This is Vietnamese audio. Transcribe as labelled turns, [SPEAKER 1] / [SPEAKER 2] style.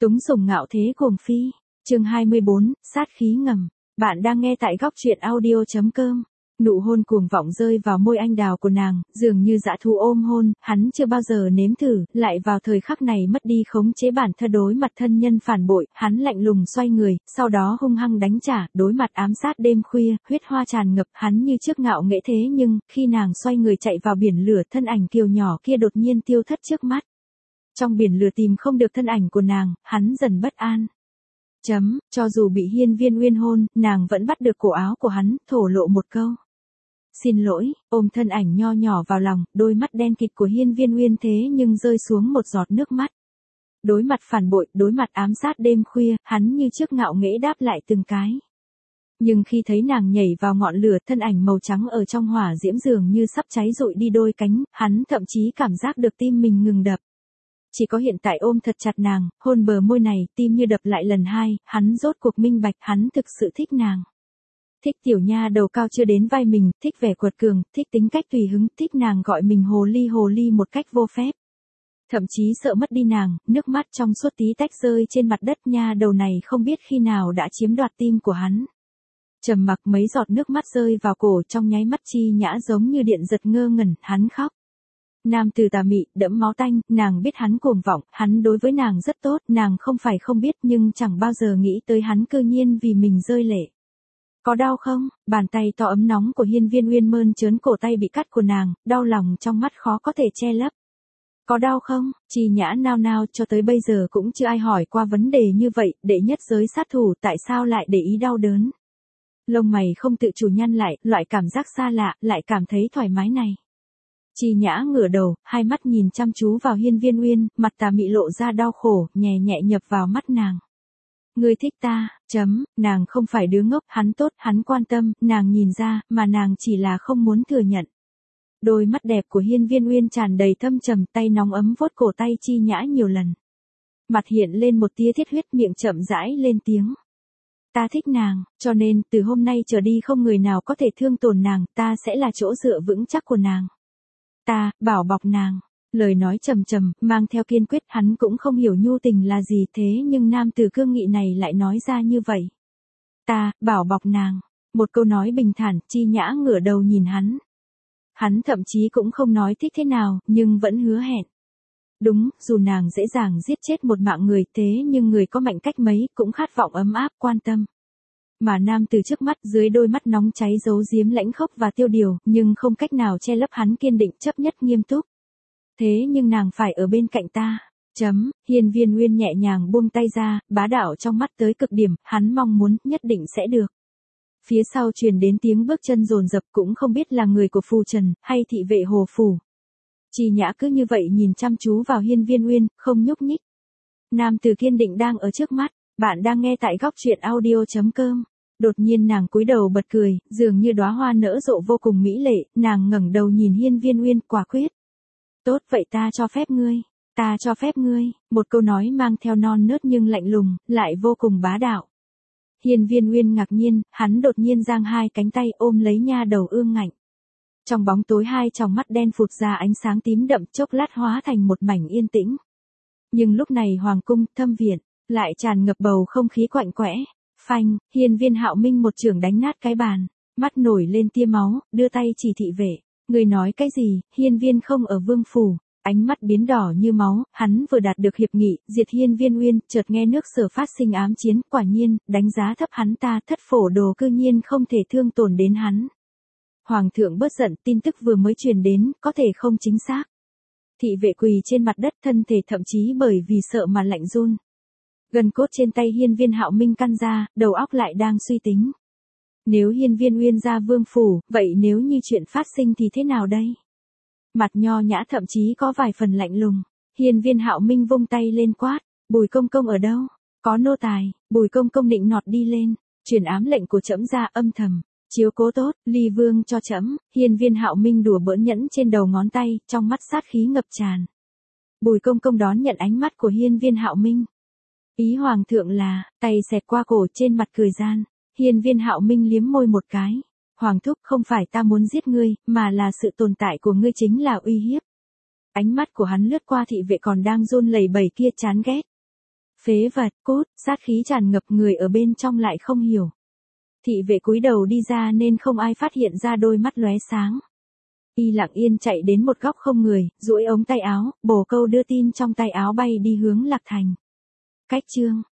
[SPEAKER 1] Túng sủng ngạo thế cuồng phi. Chương 24, sát khí ngầm. Bạn đang nghe tại góc truyện audio.com. Nụ hôn cuồng vọng rơi vào môi anh đào của nàng, dường như dã thú ôm hôn, hắn chưa bao giờ nếm thử, lại vào thời khắc này mất đi khống chế bản thân đối mặt thân nhân phản bội, hắn lạnh lùng xoay người, sau đó hung hăng đánh trả, đối mặt ám sát đêm khuya, huyết hoa tràn ngập, hắn như trước ngạo nghễ thế nhưng, khi nàng xoay người chạy vào biển lửa, thân ảnh kiều nhỏ kia đột nhiên tiêu thất trước mắt. Trong biển lửa tìm không được thân ảnh của nàng, hắn dần bất an. Cho dù bị Hiên Viên Uyên hôn, nàng vẫn bắt được cổ áo của hắn, thổ lộ một câu. Xin lỗi, ôm thân ảnh nho nhỏ vào lòng, đôi mắt đen kịt của Hiên Viên Uyên thế nhưng rơi xuống một giọt nước mắt. Đối mặt phản bội, đối mặt ám sát đêm khuya, hắn như trước ngạo nghễ đáp lại từng cái. Nhưng khi thấy nàng nhảy vào ngọn lửa, thân ảnh màu trắng ở trong hỏa diễm dường như sắp cháy rụi đi đôi cánh, hắn thậm chí cảm giác được tim mình ngừng đập. Chỉ có hiện tại ôm thật chặt nàng, hôn bờ môi này, tim như đập lại lần hai, hắn rốt cuộc minh bạch, hắn thực sự thích nàng. Thích tiểu nha đầu cao chưa đến vai mình, thích vẻ quật cường, thích tính cách tùy hứng, thích nàng gọi mình hồ ly một cách vô phép. Thậm chí sợ mất đi nàng, nước mắt trong suốt tí tách rơi trên mặt đất, nha đầu này không biết khi nào đã chiếm đoạt tim của hắn. Trầm mặc mấy giọt nước mắt rơi vào cổ, trong nháy mắt Chi Nhã giống như điện giật ngơ ngẩn, hắn khóc. Nam từ tà mị, đẫm máu tanh, nàng biết hắn cuồng vọng, hắn đối với nàng rất tốt, nàng không phải không biết nhưng chẳng bao giờ nghĩ tới hắn cư nhiên vì mình rơi lệ. Có đau không? Bàn tay to ấm nóng của Hiên Viên Uyên mơn trớn cổ tay bị cắt của nàng, đau lòng trong mắt khó có thể che lấp. Có đau không? Chi Nhã nao nao, cho tới bây giờ cũng chưa ai hỏi qua vấn đề như vậy, đệ nhất giới sát thủ tại sao lại để ý đau đớn. Lông mày không tự chủ nhăn lại, loại cảm giác xa lạ, lại cảm thấy thoải mái này. Chi Nhã ngửa đầu, hai mắt nhìn chăm chú vào Hiên Viên Uyên, mặt tà mị lộ ra đau khổ, nhẹ nhẹ nhập vào mắt nàng. Ngươi thích ta, nàng không phải đứa ngốc, hắn tốt, hắn quan tâm, nàng nhìn ra, mà nàng chỉ là không muốn thừa nhận. Đôi mắt đẹp của Hiên Viên Uyên tràn đầy thâm trầm, tay nóng ấm vuốt cổ tay Chi Nhã nhiều lần. Mặt hiện lên một tia thiết huyết, miệng chậm rãi lên tiếng. Ta thích nàng, cho nên, từ hôm nay trở đi không người nào có thể thương tổn nàng, ta sẽ là chỗ dựa vững chắc của nàng. Ta, bảo bọc nàng. Lời nói trầm trầm, mang theo kiên quyết, hắn cũng không hiểu nhu tình là gì thế nhưng nam tử cương nghị này lại nói ra như vậy. Ta, bảo bọc nàng. Một câu nói bình thản, Chi Nhã ngửa đầu nhìn hắn. Hắn thậm chí cũng không nói thích thế nào, nhưng vẫn hứa hẹn. Đúng, dù nàng dễ dàng giết chết một mạng người thế nhưng người có mạnh cách mấy cũng khát vọng ấm áp quan tâm. Mà nam từ trước mắt dưới đôi mắt nóng cháy giấu giếm lãnh khốc và tiêu điều, nhưng không cách nào che lấp hắn kiên định chấp nhất nghiêm túc. Thế nhưng nàng phải ở bên cạnh ta. Hiên Viên Uyên nhẹ nhàng buông tay ra, bá đạo trong mắt tới cực điểm, hắn mong muốn, nhất định sẽ được. Phía sau truyền đến tiếng bước chân dồn dập, cũng không biết là người của phù trần, hay thị vệ hồ phủ. Chi Nhã cứ như vậy nhìn chăm chú vào Hiên Viên Uyên, không nhúc nhích. Nam tử kiên định đang ở trước mắt, bạn đang nghe tại góc truyện audio.com. Đột nhiên nàng cúi đầu bật cười, dường như đóa hoa nở rộ vô cùng mỹ lệ, nàng ngẩng đầu nhìn Hiên Viên Uyên, quả quyết. Tốt vậy ta cho phép ngươi, ta cho phép ngươi, một câu nói mang theo non nớt nhưng lạnh lùng, lại vô cùng bá đạo. Hiên Viên Uyên ngạc nhiên, hắn đột nhiên giang hai cánh tay ôm lấy nha đầu ương ngạnh. Trong bóng tối hai tròng mắt đen phụt ra ánh sáng tím đậm, chốc lát hóa thành một mảnh yên tĩnh. Nhưng lúc này hoàng cung, thâm viện, lại tràn ngập bầu không khí quạnh quẽ. Phanh, Hiên Viên Hạo Minh một chưởng đánh nát cái bàn, mắt nổi lên tia máu, đưa tay chỉ thị vệ. Người nói cái gì? Hiên Viên không ở vương phủ. Ánh mắt biến đỏ như máu, hắn vừa đạt được hiệp nghị, diệt Hiên Viên Uyên, chợt nghe nước Sở phát sinh ám chiến, quả nhiên, đánh giá thấp hắn ta, thất phổ đồ cư nhiên không thể thương tổn đến hắn. Hoàng thượng bớt giận, tin tức vừa mới truyền đến, có thể không chính xác. Thị vệ quỳ trên mặt đất, thân thể thậm chí bởi vì sợ mà lạnh run. Gần cốt trên tay Hiên Viên Hạo Minh căn ra, đầu óc lại đang suy tính. Nếu Hiên Viên Uyên ra vương phủ, vậy nếu như chuyện phát sinh thì thế nào đây? Mặt nho nhã thậm chí có vài phần lạnh lùng. Hiên Viên Hạo Minh vung tay lên quát, Bùi công công ở đâu? Có nô tài. Bùi công công định nọt đi lên, truyền ám lệnh của trẫm ra, âm thầm, chiếu cố tốt, ly vương cho trẫm. Hiên Viên Hạo Minh đùa bỡn nhẫn trên đầu ngón tay, trong mắt sát khí ngập tràn. Bùi công công đón nhận ánh mắt của Hiên Viên Hạo Minh. Ý hoàng thượng là, tay xẹt qua cổ, trên mặt cười gian. Hiên Viên Hạo Minh liếm môi một cái. Hoàng thúc, không phải ta muốn giết ngươi, mà là sự tồn tại của ngươi chính là uy hiếp. Ánh mắt của hắn lướt qua thị vệ còn đang run lẩy bẩy kia, chán ghét. Phế vật, cút, sát khí tràn ngập, người ở bên trong lại không hiểu. Thị vệ cúi đầu đi ra nên không ai phát hiện ra đôi mắt lóe sáng. Y lặng yên chạy đến một góc không người, duỗi ống tay áo, bồ câu đưa tin trong tay áo bay đi hướng Lạc Thành. Cách chương